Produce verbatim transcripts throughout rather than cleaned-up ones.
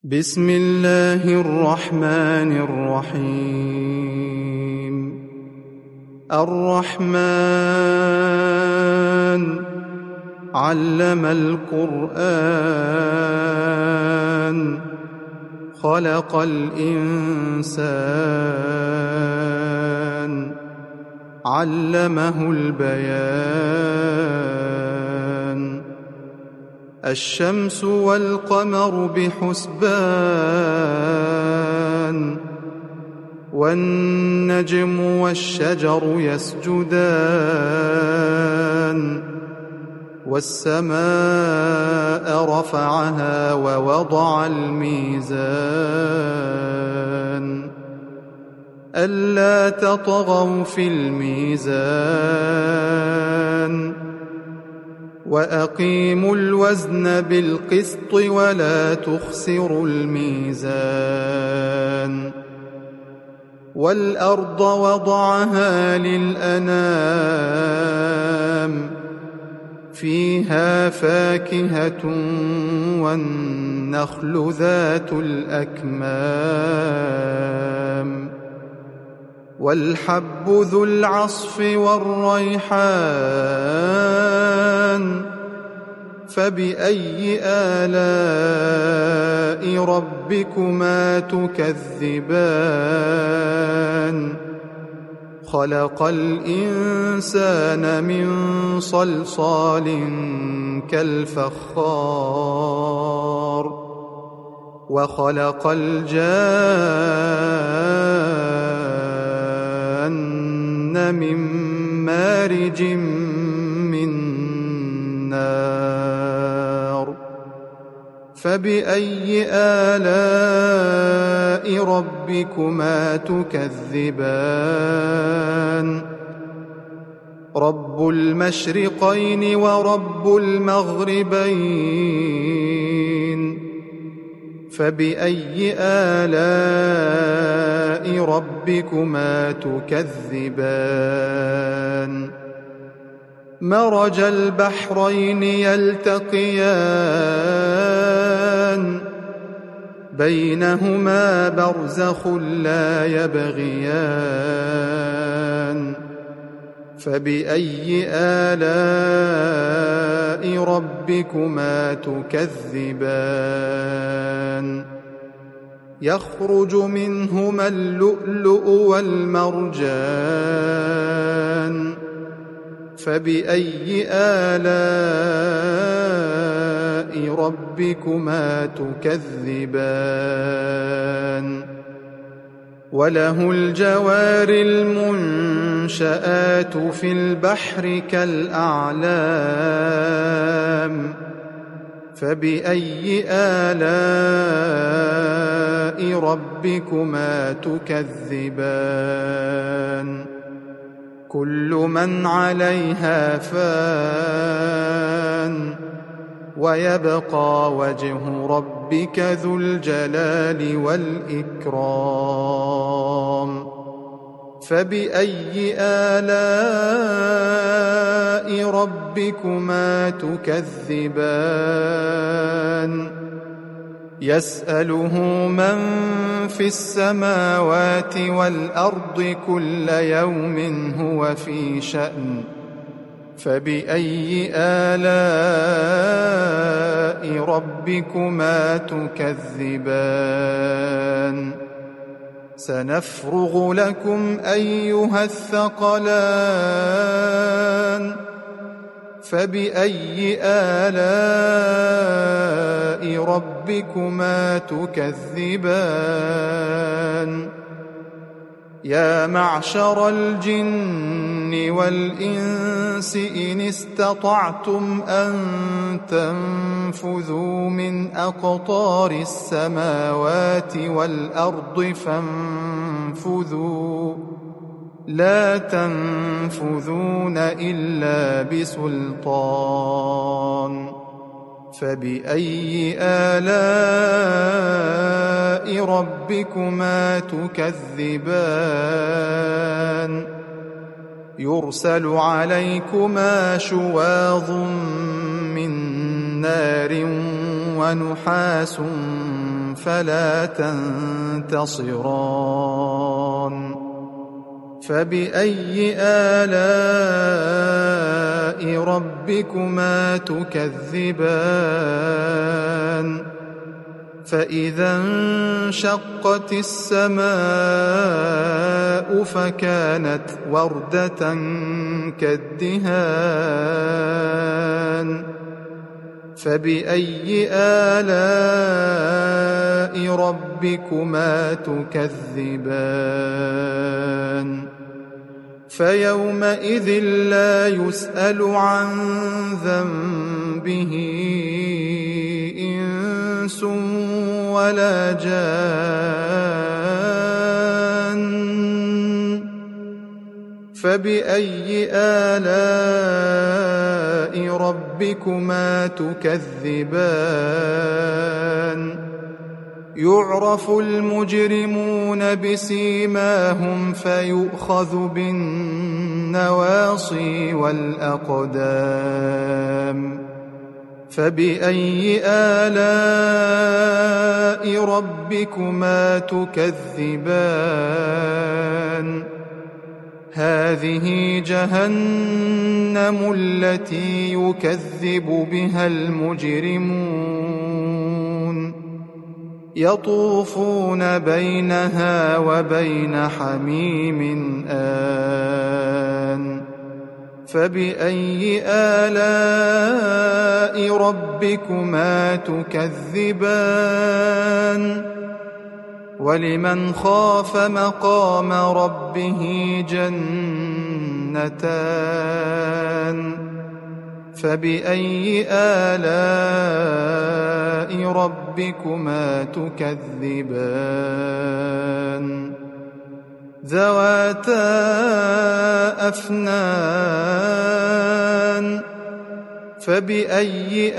بسم الله الرحمن الرحيم. الرحمن علم القرآن خلق الإنسان علمه البيان. الشمس والقمر بحسبان والنجم والشجر يسجدان والسماء رفعها ووضع الميزان ألا تطغوا في الميزان وأقيموا الوزن بالقسط ولا تخسروا الميزان. والأرض وضعها للأنام فيها فاكهة والنخل ذات الأكمام والحب ذو العصف والريحان فبأي آلاء ربكما تكذبان. خلق الإنسان من صلصال كالفخار وخلق الجان من مارج من نار فبأي آلاء ربكما تكذبان. رب المشرقين ورب المغربين فبأي آلاء ربكما تكذبان. مرج البحرين يلتقيان بينهما برزخ لا يبغيان فبأي آلاء ربكما تكذبان. يخرج منهما اللؤلؤ والمرجان فبأي آلاء ربكما تكذبان. وله الجوار المنشآت في البحر كالأعلام فبأي آلاء ربكما تكذبان. كل من عليها فان ويبقى وجه ربك ذو الجلال والإكرام فبأي آلاء ربكما تكذبان. يسأله من في السماوات والأرض كل يوم هو في شأن فبأي آلاء ربكما تكذبان. سنفرغ لكم أيها الثقلان فبأي آلاء ربكما تكذبان. يا معشر الجن والإنس إن استطعتم أن تنفذوا من أقطار السماوات والأرض فانفذوا لا تنفذون إلا بسلطان فبأي آلاء ربكما تكذبان. يرسل عليكما شواظ من نار ونحاس فلا تنتصران فبأي آلاء ربكما تكذبان فإذا انشقت السماء فكانت وردة كالدهان فبأي آلاء ربكما تكذبان فيومئذ لا يسأل عن ذنبه إنس ولا جان فبأي آلاء ربكما تكذبان يعرف المجرمون بسيماهم فيؤخذ بالنواصي والأقدام فبأي آلاء ربكما تكذبان هذه جهنم التي يكذب بها المجرمون يطوفون بينها وبين حميم آن فبأي آلاء ربكما تكذبان ولمن خاف مقام ربه جنتان فبأي آلاء ربكما تكذبان ذواتا أفنان فبأي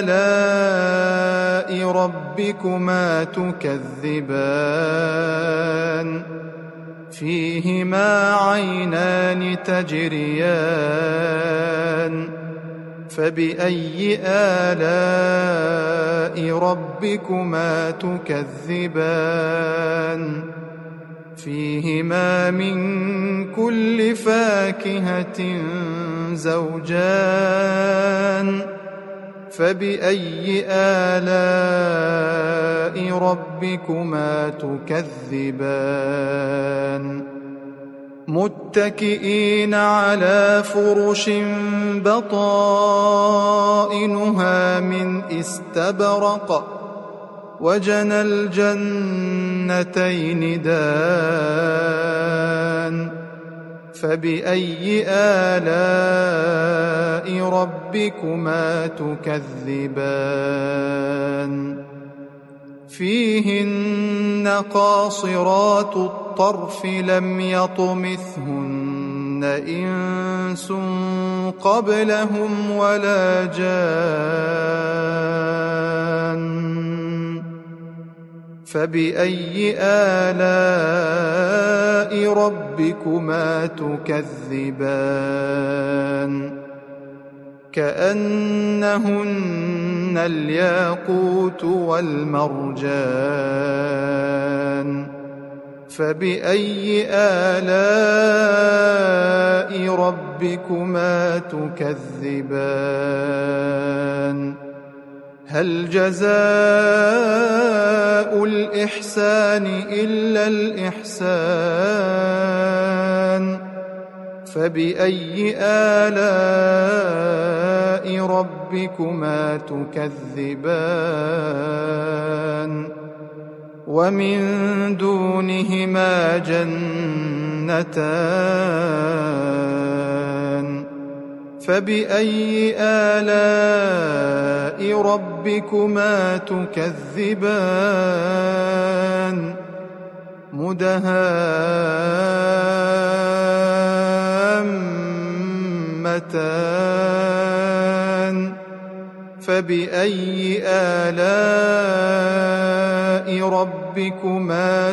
آلاء ربكما تكذبان فيهما عينان تجريان فبأي آلاء ربكما تكذبان فيهما من كل فاكهة زوجان فبأي آلاء ربكما تكذبان متكئين على فرش بطائنها من استبرق وجنى الجنتين دان فبأي آلاء ربكما تكذبان فيهن قاصرات الطرف لم يطمثهن إنس قبلهم ولا جان فبأي آلاء ربكما تكذبان كأنهن الياقوت والمرجان فبأي آلاء ربكما تكذبان هل جزاء الإحسان إلا الإحسان فبأي آلاء ربكما تكذبان ومن دونهما جنتان فبأي آلاء ربكما تكذبان مدهامتان فبأي آلاء ربكما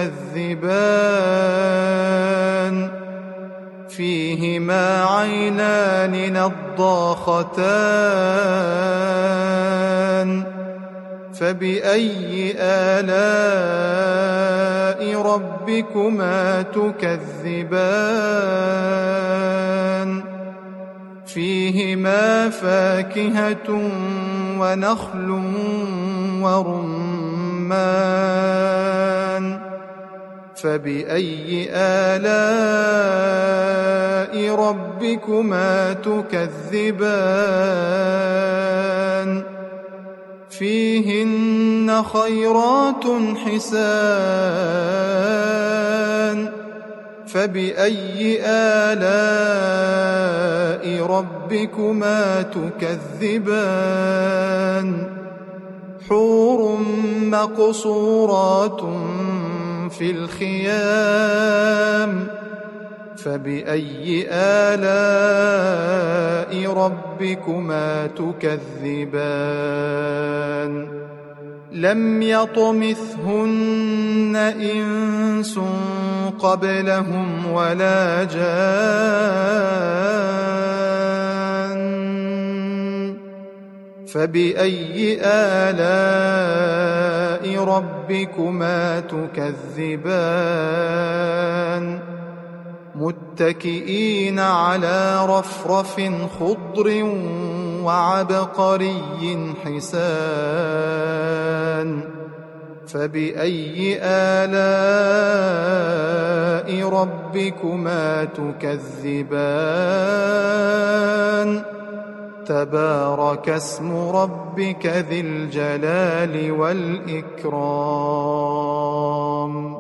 تكذبان فيهما عينان نضاختان فبأي آلاء ربكما تكذبان فيهما فاكهة ونخل ورمان فبأي آلاء ربكما تكذبان فيهن خيرات حسان فبأي آلاء ربكما تكذبان حور مقصورات في الخيام فبأي آلاء ربكما تكذبان لم يطمثهن إنس قبلهم ولا جان فبأي آلاء ربكما تكذبان متكئين على رفرف خضر وعبقري حسان فبأي آلاء ربكما تكذبان تبارك اسم ربك ذي الجلال والإكرام